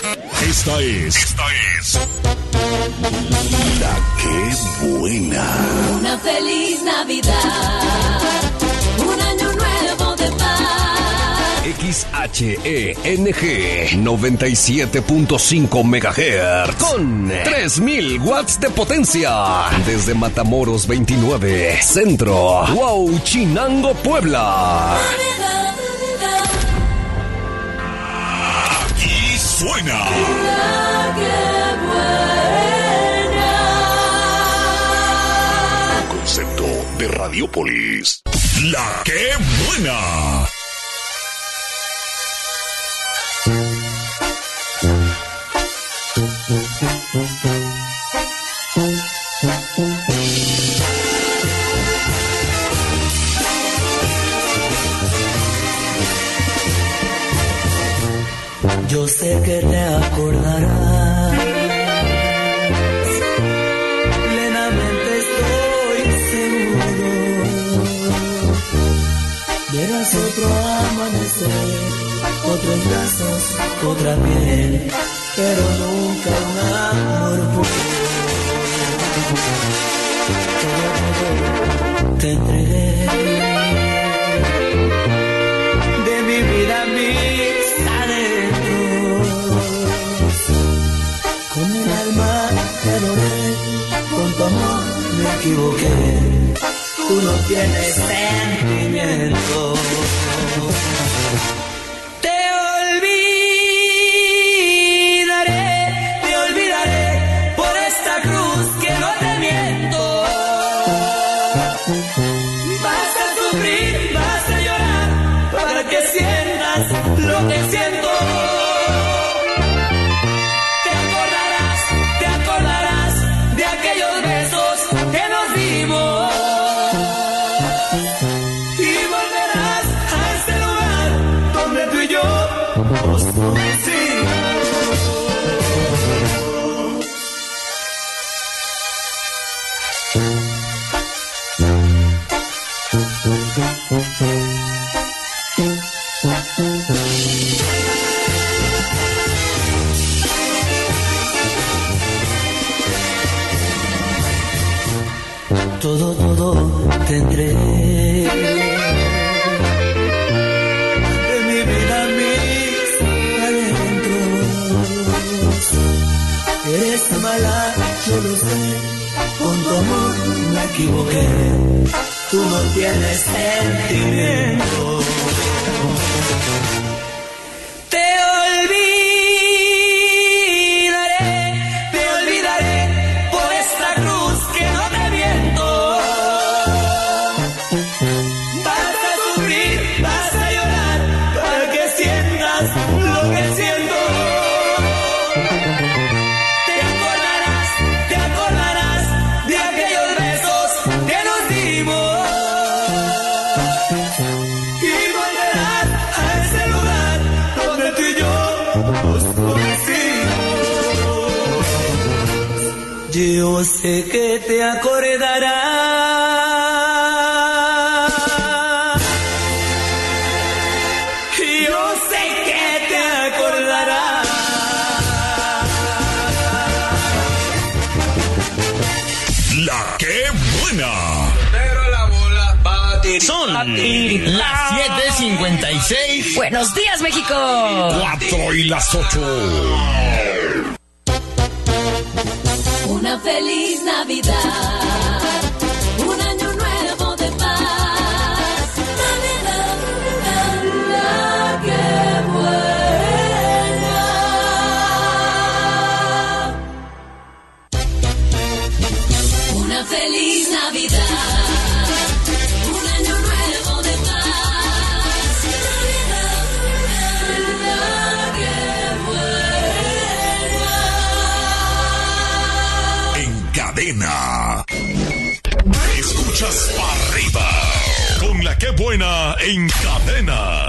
Esta es La Que Buena. Una feliz Navidad, un año nuevo de paz. XHENG 97.5 MHz con 3000 watts de potencia. Desde Matamoros 29, Centro, Huauchinango, Puebla. Aquí suena La Que Buena. un concepto de Radiopolis. La Que Buena. Yo sé que te acordarás, plenamente estoy seguro. Verás otro amanecer, otros brazos, otra piel, pero nunca un amor puro. Todo te entregué, de mi vida mis adentros. Con el alma te adoré, con tu amor me equivoqué. Tú no tienes sentimiento. Te olvidaré por esta cruz que no te miento. Vas a sufrir, vas a llorar, para que sientas lo que siento. Te acordarás de aquellos besos que nos dimos. Y volverás a ese lugar donde tú y yo nos conocimos. Todo tendré, de mi vida mis adentros. Eres mala, yo lo sé, con tu amor me equivoqué. Tú no tienes sentimiento. Te olvidaré por esta cruz que no te miento. Vas a sufrir, vas a llorar, para que sientas lo que siento. Te acordarás de aquellos besos que nos dimos. Y volverás a ese lugar donde tú y yo nos conocimos. Yo sé que te acordarás. Yo sé que te acordarás. La Que Buena. Pero la bola va a tirar. Son las 7:56. Buenos días, México. 4 y las 8. Una feliz Navidad, un año nuevo de paz. Navidad, la que buena. Una feliz Navidad, un año nuevo de paz. Navidad, la que buena. En cadena. Escuchas para arriba. Con La Que Buena en cadena.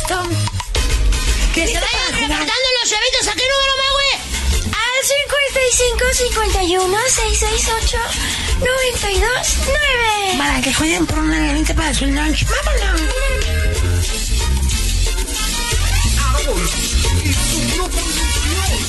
esto. Que se vayan reportando los chavitos. ¿A qué número, güey? Al 55 51 668 929. Para que jueguen por una granita para su lunch. ¡Vámonos! Y su grupo musical.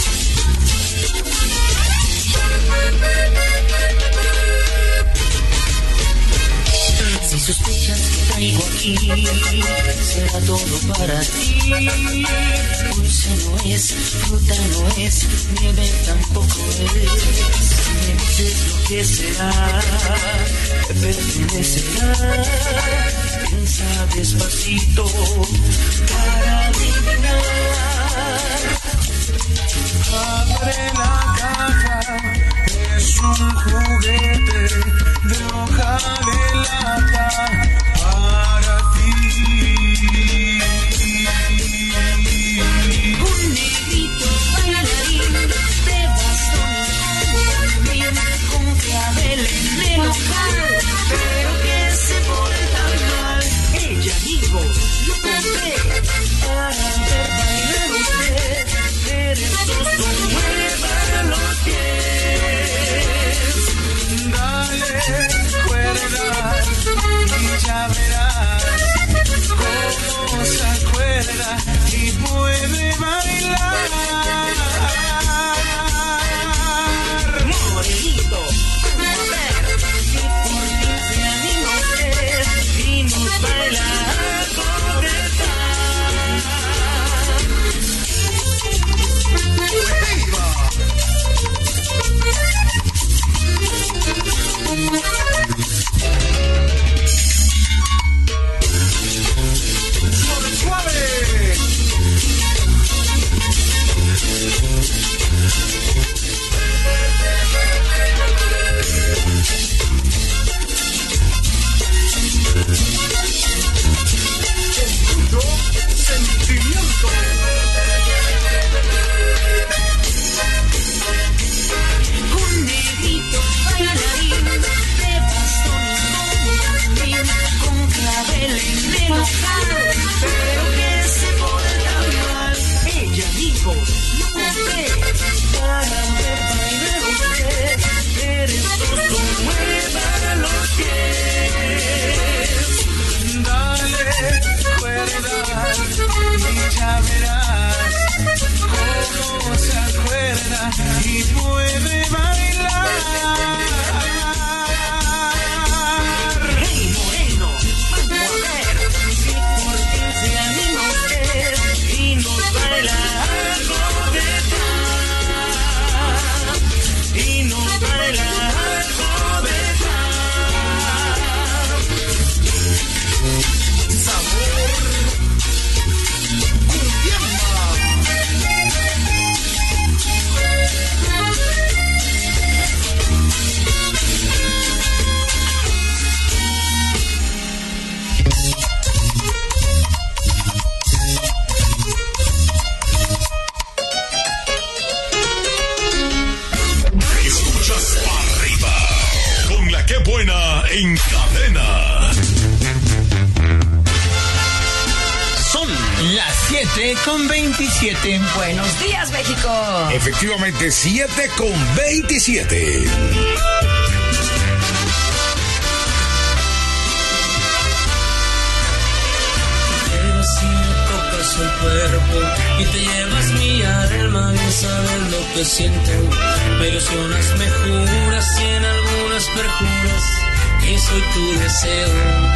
Si sospechas que traigo aquí, será todo para ti. Dulce no es, fruta no es, nieve tampoco es. Me dices lo que será, te pertenecerá. Piensa despacito para adivinar. Abre la caja, es un juguete de hoja de lata para ti. Un negrito bailarín de bastón y con clavel en el ojal, pero que se porta mal. Ella digo, lo compré para ver bailar usted. Perezoso, mueva los pies. Dale cuerda y ya verás cómo se acuerda y puede bailar. Morenito, vamos a ver si por fin se anima usted y nos baila algo de ¡Suave! Escucho sentimiento. un negrito bailarín de bastón y con clavel en el ojal, pero que se porta mal. Ella dijo, lo compré para ver bailar usted. Perezoso, mueva los pies. Dale cuerda y ya verás cómo se acuerda y puede bailar. Hey moreno, vamos a ver si por fin se anima usted y nos baila algo de tal. Y nos baila algo de tal. Sabor cumbiamba. Escuchas para arriba con la que buena en cadena. Son las 7:27. Buenos días, México. Efectivamente, 7:27. Pero si me tocas el cuerpo y te llevas mi alma, bien sabes lo que siento. Me ilusionas, me juras y en algunas perjuras que soy tu deseo.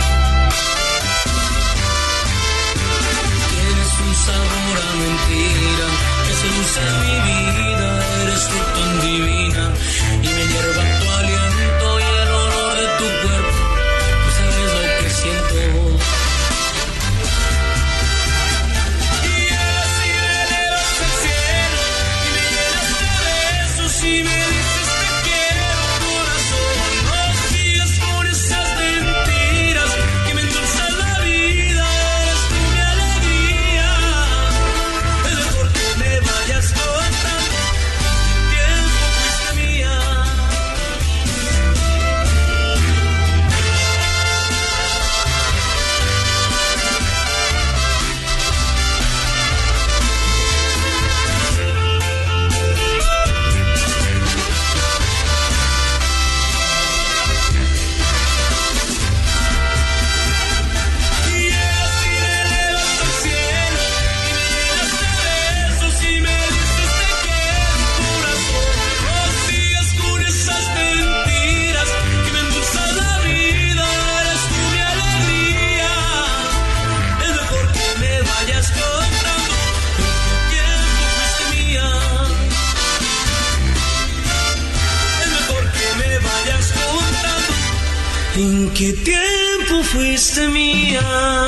Tienes un sabor a mentira que seduce mi vida. Eres tú tan divina y me hierva tu aliento y el olor de tu cuerpo. Tú sabes lo que siento. Si me dices te quiero, corazón, no sigas con esas mentiras que me endulzan la vida. Eres tú mi alegría. Es mejor que me vayas contando. Tiempo fuiste mía. ¿En qué tiempo fuiste mía?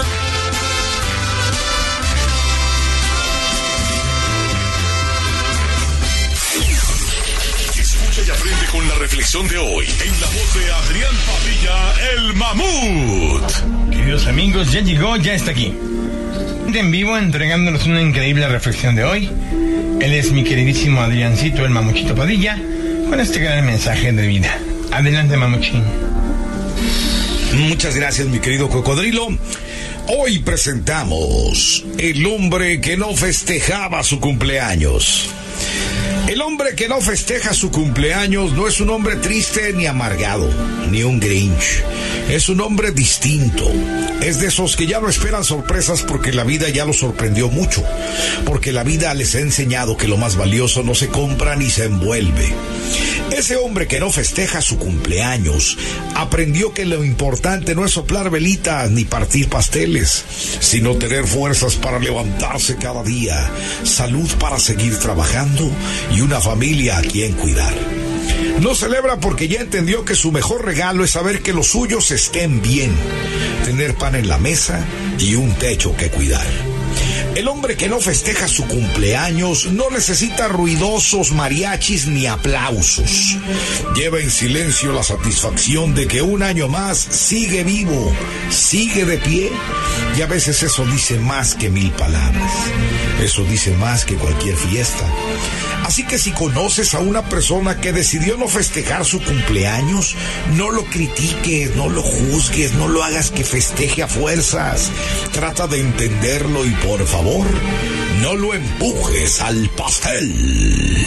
Escucha y aprende con la reflexión de hoy en la voz de Adrián Padilla, el Mamut. Queridos amigos, ya llegó, ya está aquí. En vivo, entregándonos una increíble reflexión de hoy. Él es mi queridísimo Adriancito, el Mamuchito Padilla, con este gran mensaje de vida. Adelante, Mamuchín. Muchas gracias, mi querido Cocodrilo. Hoy presentamos El hombre que no festejaba su cumpleaños. El hombre que no festeja su cumpleaños no es un hombre triste ni amargado, ni un Grinch. Es un hombre distinto. Es de esos que ya no esperan sorpresas porque la vida ya los sorprendió mucho. Porque la vida les ha enseñado que lo más valioso no se compra ni se envuelve. Ese hombre que no festeja su cumpleaños aprendió que lo importante no es soplar velitas ni partir pasteles, sino tener fuerzas para levantarse cada día, salud para seguir trabajando y una familia a quien cuidar. No celebra porque ya entendió que su mejor regalo es saber que los suyos estén bien, tener pan en la mesa y un techo que cuidar. El hombre que no festeja su cumpleaños no necesita ruidosos mariachis ni aplausos. Lleva en silencio la satisfacción de que un año más sigue vivo, sigue de pie, y a veces eso dice más que 1000 palabras. Eso dice más que cualquier fiesta. Así que si conoces a una persona que decidió no festejar su cumpleaños, no lo critiques, no lo juzgues, no lo hagas que festeje a fuerzas. Trata de entenderlo y por favor, no lo empujes al pastel.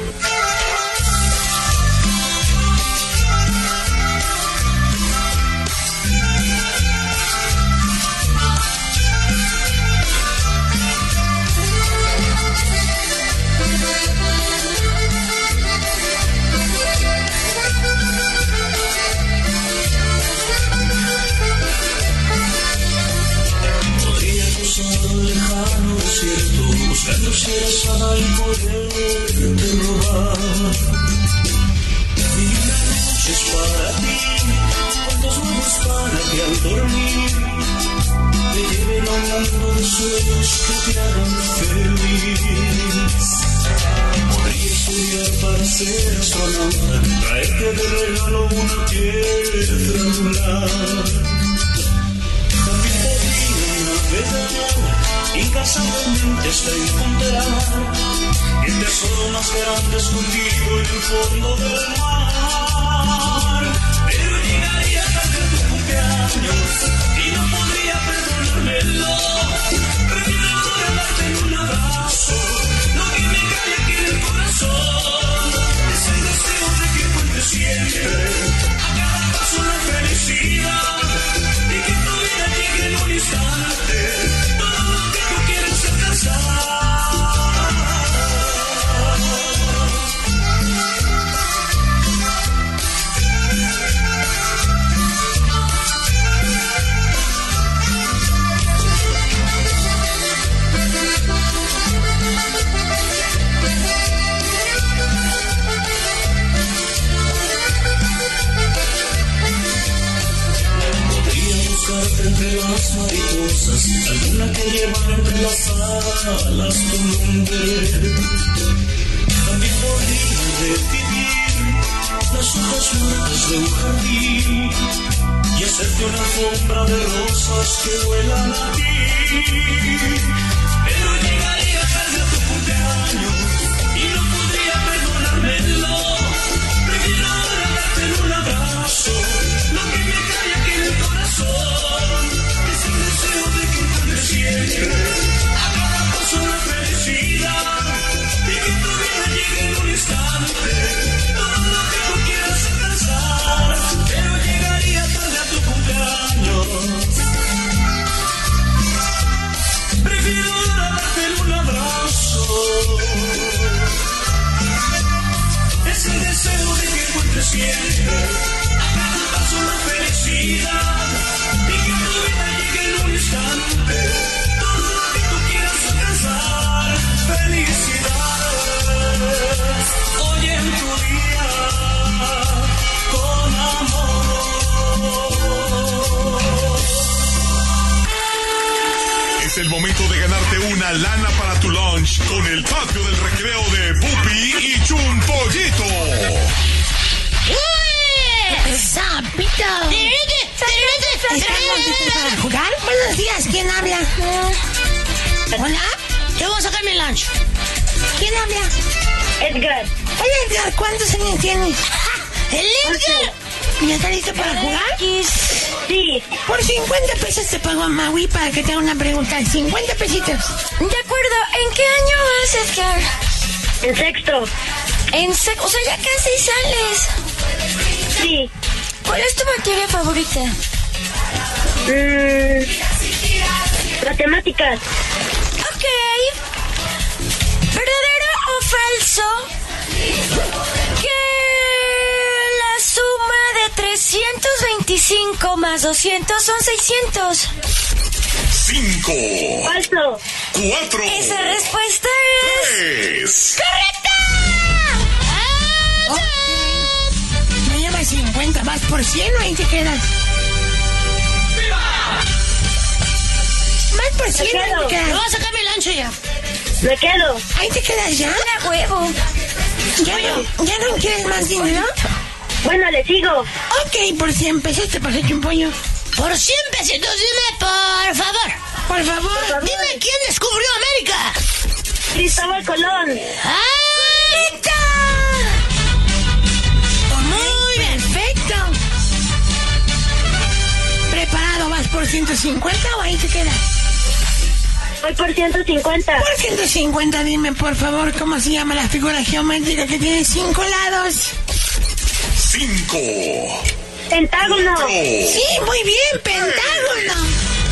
Buscando cereza y poderte robar. Y una noche es para ti, cuantos nuevos para que al dormir te lleven a un mundo de sueños que te hagan feliz. Podría estudiar para ser astronauta, traerte de regalo una piedra angular. También podría navegar incansablemente hasta encontrar el tesoro más grande escondido en el fondo del mar. Pero llegaría tarde a tu cumpleaños y no podría perdonármelo. Prefiero ahora darte en un abrazo lo que me cae aquí en el corazón. Es el deseo de que encuentres siempre a cada paso la felicidad y que tu vida llegue en un instante. Entre las mariposas, alguna que lleva entre las alas tu nombre. También podría revivir las hojas muertas de un jardín y hacerte una alfombra de rosas que huelan a ti. Pero llegaría tarde a tu cumpleaños y no podría perdonármelo. Prefiero ahora darte un abrazo lo que me cae aquí en el corazón. Siempre a cada paso la felicidad y que tu vida llegue en un instante. Todo lo que tú quieras alcanzar, pero llegaría tarde a tu cumpleaños. Prefiero darte un abrazo lunch con el patio del recreo de Pupi y Chumpollito. ¡Sapito! ¿Estamos para jugar? Buenos días, ¿quién habla? ¿Hola? Yo voy a sacar mi lunch. ¿Quién habla? Edgar. Hola, Edgar, ¿cuántos años tienes? ¡El Edgar! ¿Ya está listo para jugar? Sí. Por 50 pesos te pago a Maui para que te haga una pregunta. 50 pesitos. De acuerdo. ¿En qué año vas, Edgar? En sexto. O sea, ya casi sales. Sí. ¿Cuál es tu materia favorita? Matemáticas. Ok. ¿Verdadero o falso que la suma de 325 más 200 son 600? 5. Falso. 4. Esa respuesta es... 3. ¡correcta! Ok. Me llevas 50, vas por 100 o ahí te quedas. Vas por 100 o ahí te quedas. Me voy a sacar mi lunch ya. Me quedo. Ahí te quedas ya. ¡A huevo! ¿Ya no quieres más dinero? Bueno, le sigo. Ok, por 100 pesos te pasé un pollo. Por 100 pesitos, dime, por favor. Por favor. Dime quién descubrió América. Cristóbal Colón. ¡Ahorita! Muy bien. Perfecto. ¿Preparado? ¿Vas por 150 o ahí te quedas? Voy por 150. Por 150, dime por favor cómo se llama la figura geométrica que tiene 5 lados. 5. Pentágono. Sí, muy bien, pentágono.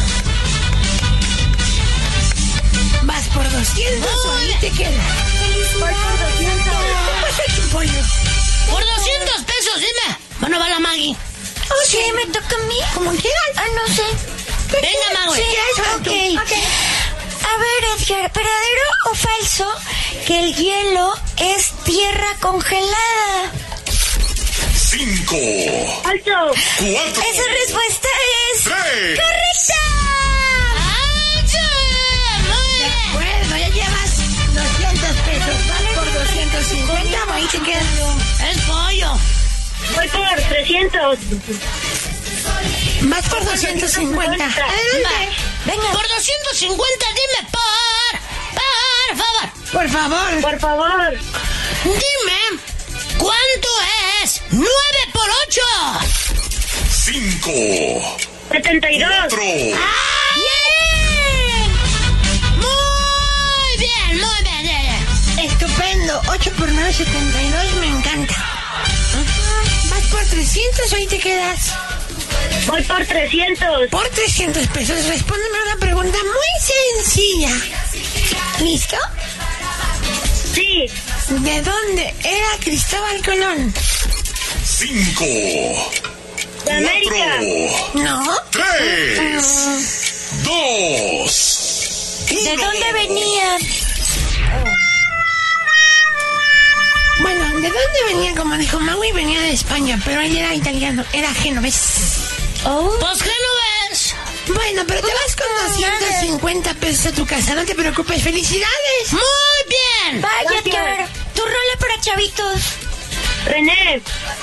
Vas por 200 o ahí te quedas. Voy por 200. Pasa tu pollo. Por 200 pesos, dime. Bueno, va la Maggie. Sí, me toca a mí. Como quieras. Ah, no sé. Venga, Maggie. Sí, ok. A ver, Edgar, ¿verdadero o falso que el hielo es tierra congelada? 5. Falso. 4. Esa respuesta es... 3. ¡correcta! De acuerdo, ya llevas 200 pesos. Vas por 250 o ahí te quedas. Es pollo. Voy por 300. Vas por 250. Adelante. Venga. Por 250, dime, por favor. Por favor. Por favor. Dime, ¿cuánto es 9 por 8? 5. 72. 4. ¡Bien! Muy bien, muy bien. Estupendo. 8 por 9, 72. Me encanta. Vas por 300 o ahí te quedas. Voy por 300. Por 300 pesos, respóndeme una pregunta muy sencilla. ¿Listo? Sí. ¿De dónde era Cristóbal Colón? 5. De América. 4. ¿No? 3. 2. ¿De dónde venía? Bueno, ¿de dónde venía? Como dijo Maui, venía de España, pero él era italiano, era genovés. Pues que no ves. Bueno, pero te vas con 250 pesos a tu casa, no te preocupes, felicidades. Muy bien. Vaya, Gracias. Edgar. Tu rola para chavitos. René.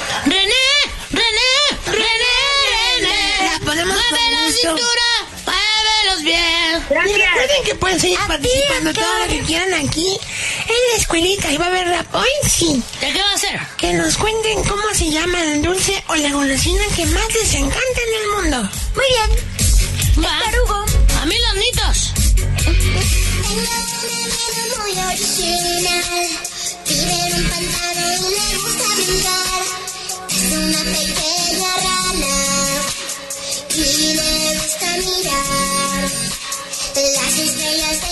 René. La ponemos Mueve con la gusto. cintura, mueve los pies. Y Gracias. recuerden que pueden seguir participando todo lo que quieran aquí en la escuelita y va a haber rap. Hoy sí. ¿De qué va a ser? Que nos cuenten cómo se llama el dulce o la golosina que más les encanta en el mundo. Muy bien. Va. Tarugo. A mí los nitos. Muy original, vive en un pantano y le gusta brincar. Es una pequeña rana y le gusta mirar las estrellas de